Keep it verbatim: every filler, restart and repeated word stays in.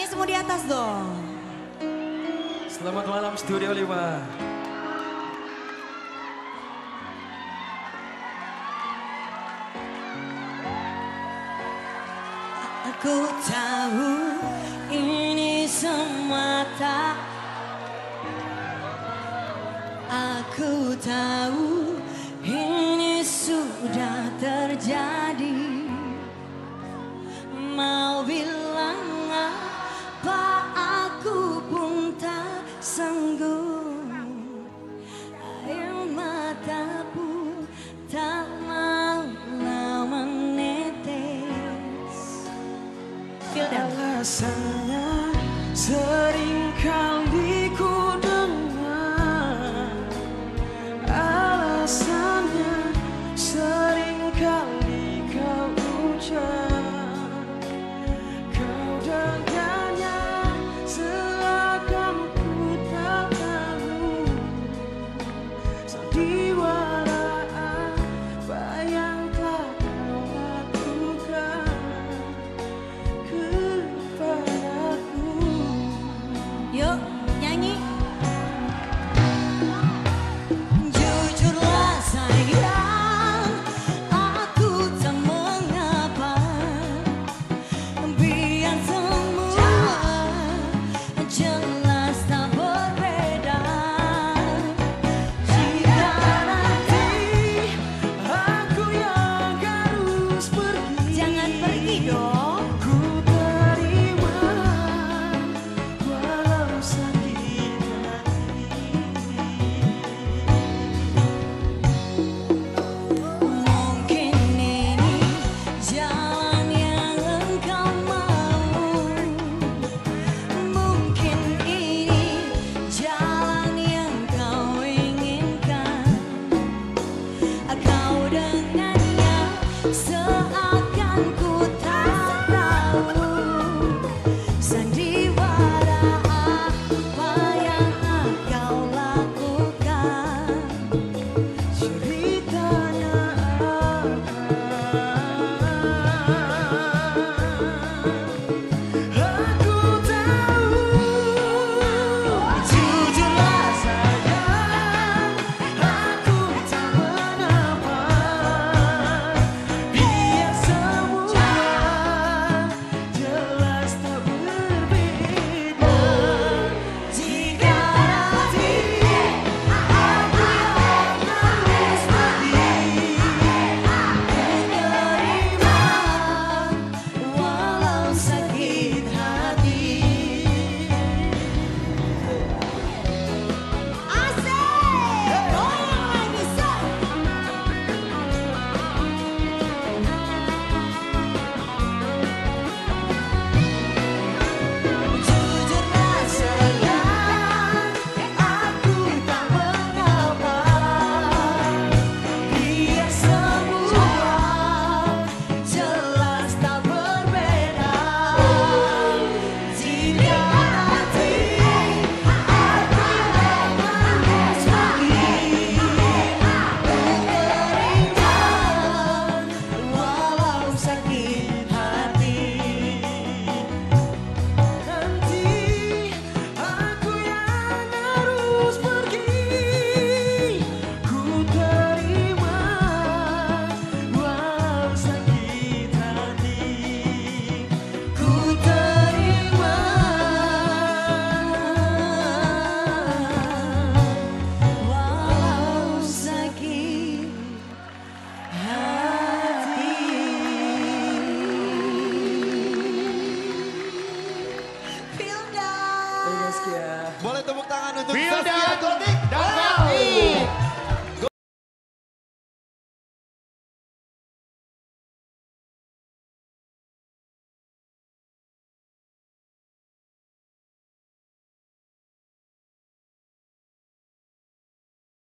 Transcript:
semua di atas dong. Selamat malam Studio lima. Aku tahu ini semua tak. Aku tahu ini sudah terjadi. Mau bilang apa aku pun tak sanggup. Air mata pun tak mau menetes. Alasannya sering kali ku dengar, alasannya sering kali kau ucap. Kau dengannya seakan ku tak tahu sandiwara apa yang telah kau lakukan kepadaku. Yuk nyanyi. Jujurlah sayang, aku tak mengapa. Biar semua jelas tak berbeda. Jika nanti Aku yang harus pergi, jangan pergi dong. ku terima walau sakit hati. Mungkin ini jalan yang engkau mau. Mungkin ini jalan yang kau inginkan. Kau dengannya seakan ku tak tahu sandiwara apa yang kau lakukan. Ceritanya aku tahu. Jujurlah sayang, aku tak mengapa. Biar semua jelas tak berbeda. Jika nanti aku yang harus pergi, Terima walau sakit hati. Asik, goyang lagi say. Jujurlah sayang, aku tak mengapa. Biar semua jelas tak berbeda. Jika nanti aku yang harus pergi, terima walau sakit hati. nanti aku yang harus pergi, ku terima walau sakit hati. Ku terima walau sakit hati. Filda. Terima kasih ya. Boleh tepuk tangan untuk Wildan Saskia Gotik dan Fatih.